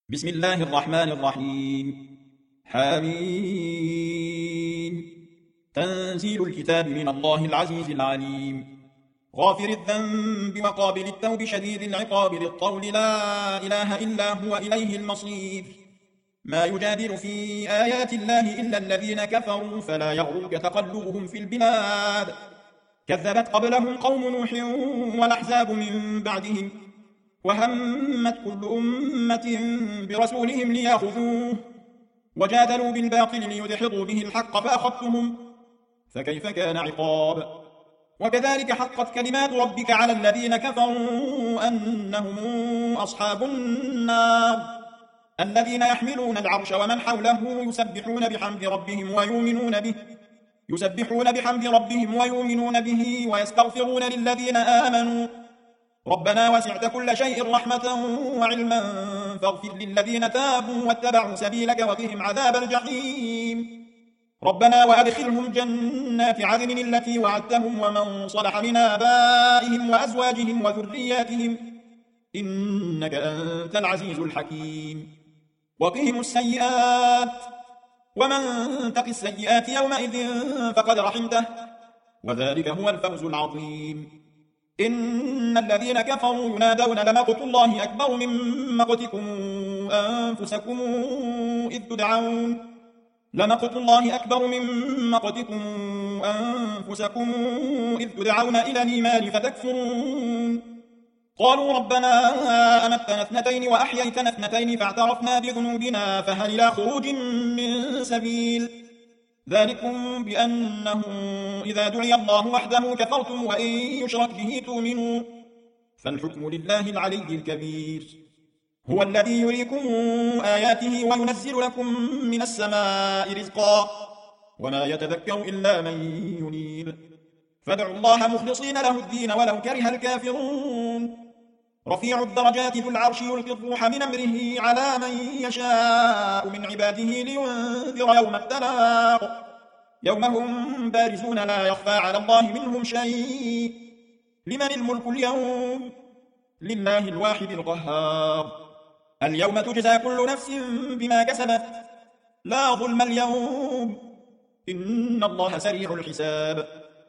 بسم الله الرحمن الرحيم. حميم. تنزيل الكتاب من الله العزيز العليم. غافر الذنب وقابل التوب شديد العقاب ذي الطول لا إله إلا هو إليه المصير. ما يجادل في آيات الله إلا الذين كفروا فلا يغرك تقلبهم في البلاد. كذبت قبلهم قوم نوح والأحزاب من بعدهم وهمت كل أمة برسولهم ليأخذوه وجادلوا بالباطل ليدحضوا به الحق فأخذتهم فكيف كان عقاب. وكذلك حقت كلمات ربك على الذين كفروا أنهم أصحاب النار الذين يحملون العرش ومن حوله يسبحون بحمد ربهم ويؤمنون به ويستغفرون للذين آمنوا ربنا وسعت كل شيء رحمة وعلما فاغفر للذين تابوا واتبعوا سبيلك وقهم عذاب الجحيم. ربنا وأدخلهم جنات عدن التي وعدتهم ومن صلح من آبائهم وأزواجهم وذرياتهم إنك أنت العزيز الحكيم. وقهم السيئات ومن تق السيئات يومئذ فقد رحمته وذلك هو الفوز العظيم. إن الذين كفروا ينادون لمقت الله أكبر من مقتكم أنفسكم إذ تدعون إلى الإيمان فتكفرون. قالوا ربنا أمتنا اثنتين وأحييتنا اثنتين فاعترفنا بذنوبنا فهل إلى خروج من سبيل. ذلكم بأنه إذا دعي الله وحده كفرتم وإن يشرك به تؤمنوا فالحكم لله العلي الكبير. هو الذي يريكم آياته وينزل لكم من السماء رزقا وما يتذكر إلا من ينيب. فادعوا الله مخلصين له الدين ولو كره الكافرون. رفيع الدرجات ذو العرش يلقي الروح من أمره على من يشاء من عباده لينذر يوم التلاق يوم هم بارزون لا يخفى على الله منهم شيء. لمن الملك اليوم؟ لله الواحد القهار. اليوم تجزى كل نفس بما كسبت لا ظلم اليوم إن الله سريع الحساب.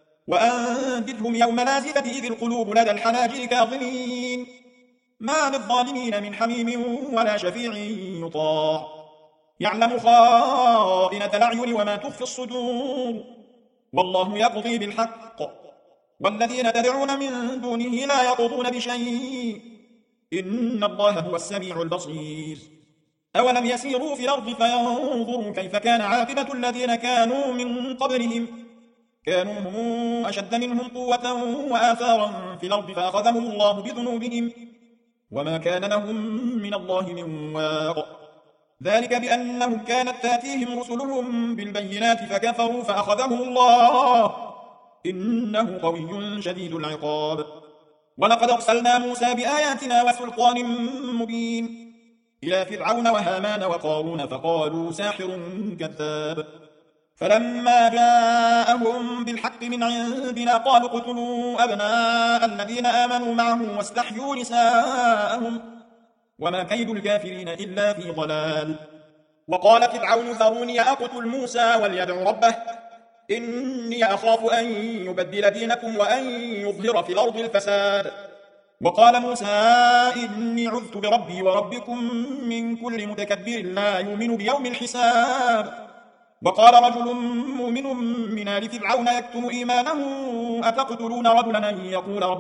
وأنذرهم يوم لازفة إذ القلوب لدى الحناجر كاظمين ما للظالمين من حميم ولا شفيع يطاع يعلم خائنة الأعين وما تخفي الصدور والله يقضي بالحق والذين تدعون من دونه لا يقضون بشيء إن الله هو السميع البصير. أولم يسيروا في الأرض فينظروا كيف كان عاقبة الذين كانوا من قبلهم كانوا هم أشد منهم قوة وآثارا في الأرض فأخذهم الله بذنوبهم وما كان لهم من الله من واق. ذلك بأنهم كانت تاتيهم رسلهم بالبينات فكفروا فأخذهم الله إنه قوي شديد العقاب. ولقد أرسلنا موسى بآياتنا وسلطان مبين إلى فرعون وهامان وقارون فقالوا ساحر كذاب. فلما جاءهم بالحق من عندنا قالوا اقتلوا أبناء الذين آمنوا معه واستحيوا نساءهم وما كيد الكافرين إلا في ضلال. وقال فرعون ذروني أقتل موسى وليدع ربه إني أخاف أن يبدل دينكم وأن يظهر في الأرض الفساد. وقال موسى إني عذت بربي وربكم من كل متكبر لا يؤمن بيوم الحساب. وقال رجل مؤمن من آل فرعون يكتم إيمانه أتقتلون رجلا أن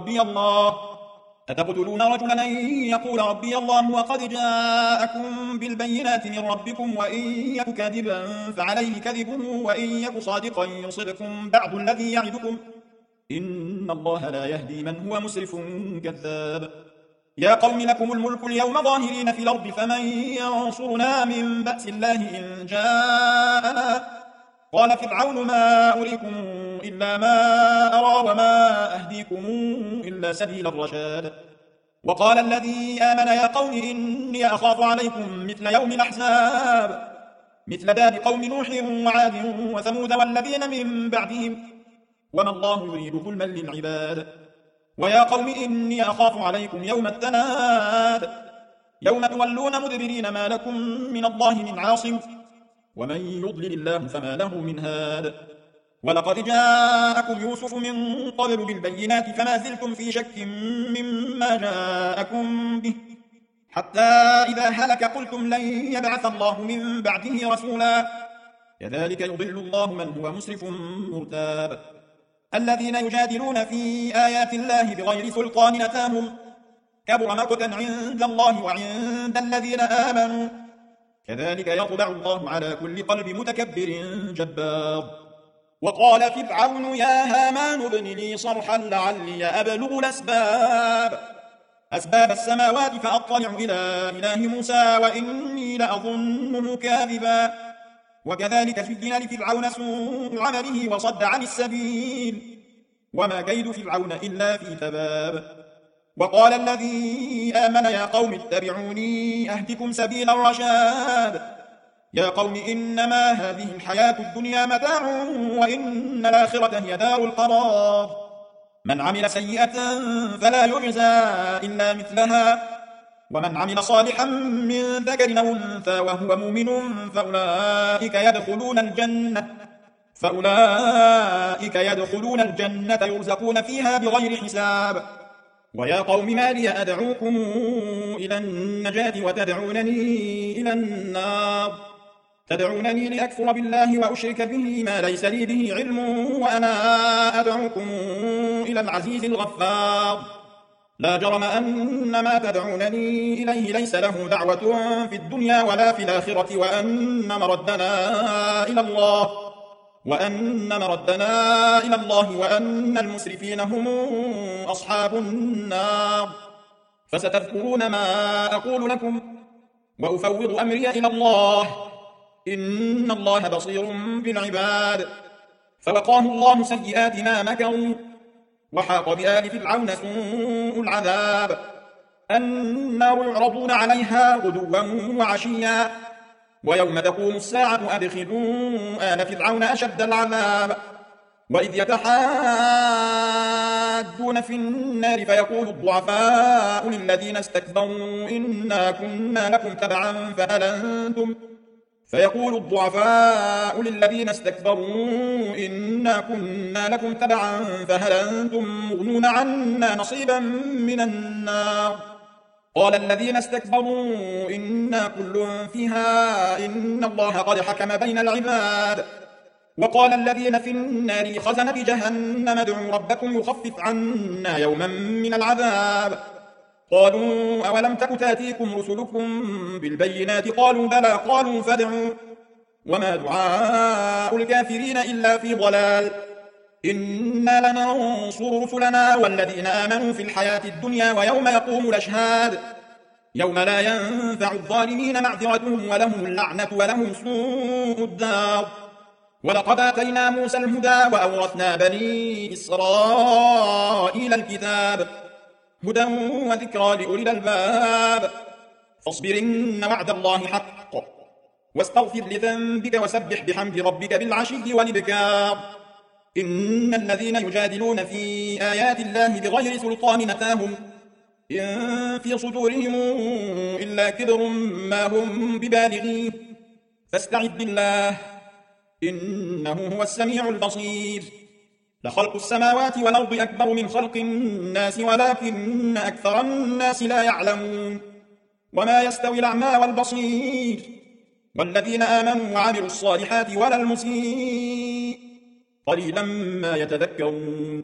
يقول ربي الله وقد جاءكم بالبينات من ربكم وإن يك كاذبا فعليه كذبه وإن يك صادقا يصبكم بعض الذي يعدكم إن الله لا يهدي من هو مسرف كذاب. يا قوم لكم الملك اليوم ظاهرين في الأرض فمن ينصرنا من بأس الله إن جاءنا. قال فرعون ما أريكم إلا ما أرى وما أهديكم إلا سبيل الرشاد. وقال الذي آمن يا قوم إني أخاف عليكم مثل يوم الأحزاب مثل داب قوم نوح وعاد وثمود والذين من بعدهم وما الله يريد ظلما للعباد. ويا قوم إني أخاف عليكم يوم التناد يوم تولون مدبرين ما لكم من الله من عاصم ومن يضلل الله فما له من هاد ولقد جاءكم يوسف من قبل بالبينات فما زلتم في شك مما جاءكم به حتى إذا هلك قلتم لن يبعث الله من بعده رسولا كذلك يضل الله من هو مسرف مرتاب الذين يجادلون في آيات الله بغير سلطان أتاهم كبر مقتا عند الله وعند الذين آمنوا كذلك يطبع الله على كل قلب متكبر جبار وقال فرعون يا هامان ابن لي صرحا لعلي أبلغ أسباب السماوات فأطلع إلى إله موسى وإني لأظنه كاذبا وكذلك زين لفرعون سوء عمله وصد عن السبيل وما كيد فرعون إلا في تباب وقال الذي آمن يا قوم اتبعوني أهدكم سبيل الرشاد يا قوم إنما هذه الحياة الدنيا متاع وإن الآخرة هي دار القرار من عمل سيئة فلا يجزى إلا مثلها ومن عمل صالحا من ذكر أو أنثى وهو مؤمن فأولئك يدخلون الجنة يرزقون فيها بغير حساب ويا قوم ما لي أدعوكم إلى النجاة وتدعونني إلى النار تدعونني لأكفر بالله وأشرك به ما ليس لي به علم وأنا أدعوكم إلى العزيز الغفار لا جرم أن ما تدعونني إليه ليس له دعوة في الدنيا ولا في الآخرة وأن مردنا إلى الله وأن المسرفين هم أصحاب النار فستذكرون ما أقول لكم وأفوض أمري إلى الله إن الله بصير بالعباد فوقاه الله سيئات ما مكروا وحاق بآل فرعون سوء العذاب النار يعرضون عليها غدوا وعشيا ويوم تقوم الساعة أدخلوا آل فرعون أشد العذاب وإذ يتحاجون في النار فيقول الضعفاء للذين استكبروا إنا كنا لكم تبعا فهل أنتم مغنون عنا نصيبا من النار قال الذين استكبروا إنا كل فيها إن الله قد حكم بين العباد وقال الذين في النار لخزنة جهنم ادعوا ربكم يخفف عنا يوما من العذاب قالوا أولم تك تأتيكم رسلكم بالبينات قالوا بلى قالوا فادعوا وما دعاء الكافرين إلا في ضلال إنا لننصر رسلنا والذين آمنوا في الحياة الدنيا ويوم يقوم الأشهاد يوم لا ينفع الظالمين معذرتهم ولهم اللعنة ولهم سوء الدار ولقد آتينا موسى الهدى وأورثنا بني إسرائيل الكتاب هدى وذكرى لأولي الألباب فاصبر إن وعد الله حق واستغفر لذنبك وسبح بحمد ربك بالعشي والإبكار إن الذين يجادلون في آيات الله بغير سلطان أتاهم إن في صدورهم إلا كبر ما هم ببالغيه فاستعذ بالله إنه هو السميع البصير لخلق السماوات والأرض أكبر من خلق الناس ولكن أكثر الناس لا يعلمون وما يستوي الأعمى والبصير والذين آمنوا وعملوا الصالحات ولا المسيء قليلا ما يتذكرون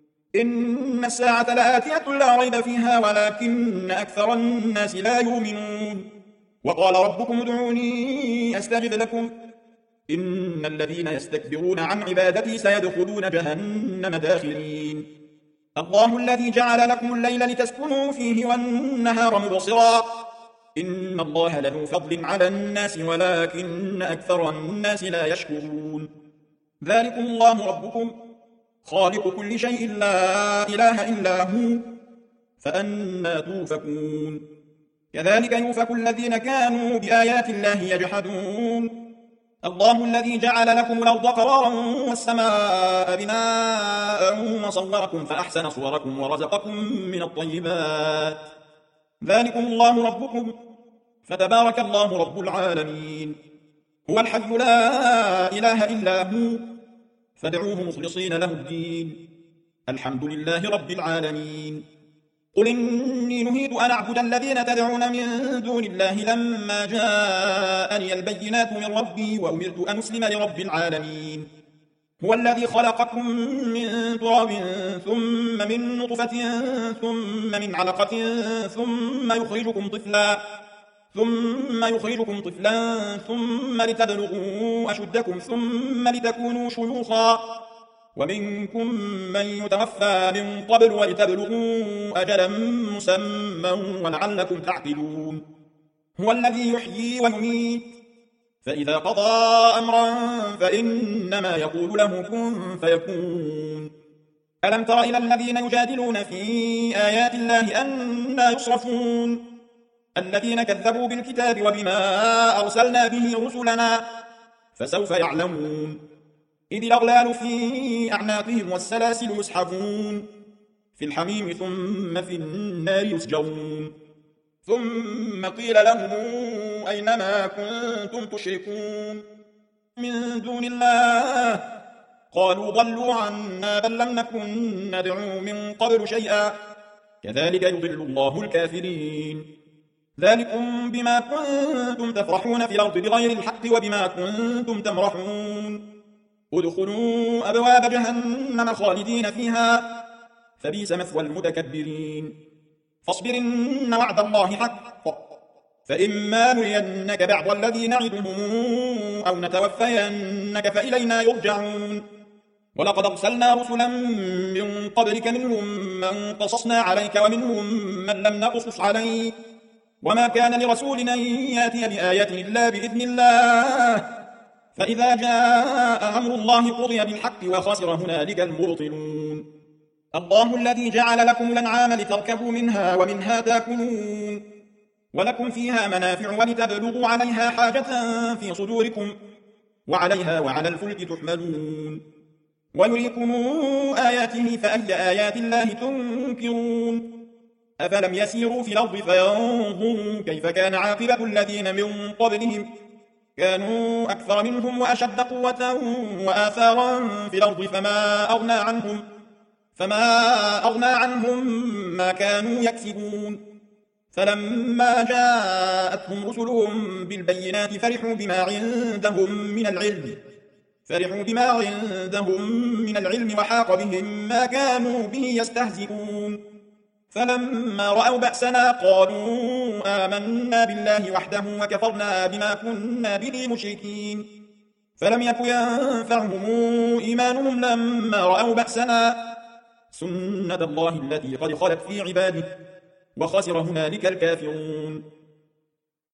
إن الساعة لآتية لا ريب فيها ولكن أكثر الناس لا يؤمنون وقال ربكم ادعوني أستجب لكم إن الذين يستكبرون عن عبادتي سيدخلون جهنم داخرين الله الذي جعل لكم الليل لتسكنوا فيه والنهار مبصرا إن الله له فضل على الناس ولكن أكثر الناس لا يشكرون ذلكم الله ربكم خالق كل شيء لا إله إلا هو فأنى توفكون كذلك يوفك الذين كانوا بآيات الله يجحدون الله الذي جعل لكم الأرض قرارا والسماء بناء وصوركم فأحسن صوركم ورزقكم من الطيبات ذلكم الله ربكم فتبارك الله رب العالمين. هو الحي لا إله إلا هو فادعوه مخلصين له الدين. الحمد لله رب العالمين. قل إني نهيت أن أعبد الذين تدعون من دون الله لما جاءني البينات من ربي وأمرت أن أسلم لرب العالمين. هو الذي خلقكم من تراب ثم من نطفة ثم من علقة ثم يخرجكم طفلا ثم لتبلغوا أشدكم ثم لتكونوا شيوخا ومنكم من يتوفى من قبل ولتبلغوا أجلا مسمى ولعلكم تعقلون. هو الذي يحيي ويميت فإذا قضى أمرا فإنما يقول له كن فيكون. ألم تر إلى الذين يجادلون في آيات الله أنى يصرفون الذين كذبوا بالكتاب وبما أرسلنا به رسلنا فسوف يعلمون. إذ الأغلال في أعناقهم والسلاسل يسحبون في الحميم ثم في النار يسجرون. ثم قيل لهم أينما كنتم تشركون من دون الله قالوا ضلوا عنا بل لم نكن ندعو من قبل شيئا كذلك يضل الله الكافرين. ذلكم بما كنتم تفرحون في الأرض بغير الحق وبما كنتم تمرحون. ادخلوا أبواب جهنم خالدين فيها فبئس مثوى المتكبرين. فاصبر إن وعد الله حق فإما نرينك بعض الذي نعدهم أو نتوفينك فإلينا يرجعون. ولقد أرسلنا رسلا من قبلك منهم من قصصنا عليك ومنهم من لم نقصص عليك وما كان لرسول أن يأتي بآية إلا بإذن الله فإذا جاء أمر الله قضي بالحق وخسر هنالك المبطلون. الله الذي جعل لكم الأنعام لتركبوا منها ومنها تأكلون ولكم فيها منافع ولتبلغوا عليها حاجة في صدوركم وعليها وعلى الفلك تحملون. ويريكم آياته فأي آيات الله تنكرون. أفلم يسيروا في الأرض فينظروا كيف كان عاقبة الذين من قبلهم كانوا أكثر منهم وأشد قوة وآثارا في الأرض فما أغنى عنهم ما كانوا يكسبون. فلما جاءتهم رسلهم بالبينات فرحوا بما عندهم من العلم وحاق بهم ما كانوا به يستهزئون. فلما رأوا بأسنا قالوا آمنا بالله وحده وكفرنا بما كنا به مشركين. فلم يك ينفعهم إيمانهم لما رأوا بأسنا سنة الله التي قد خلت في عباده وخسر هنالك الكافرون.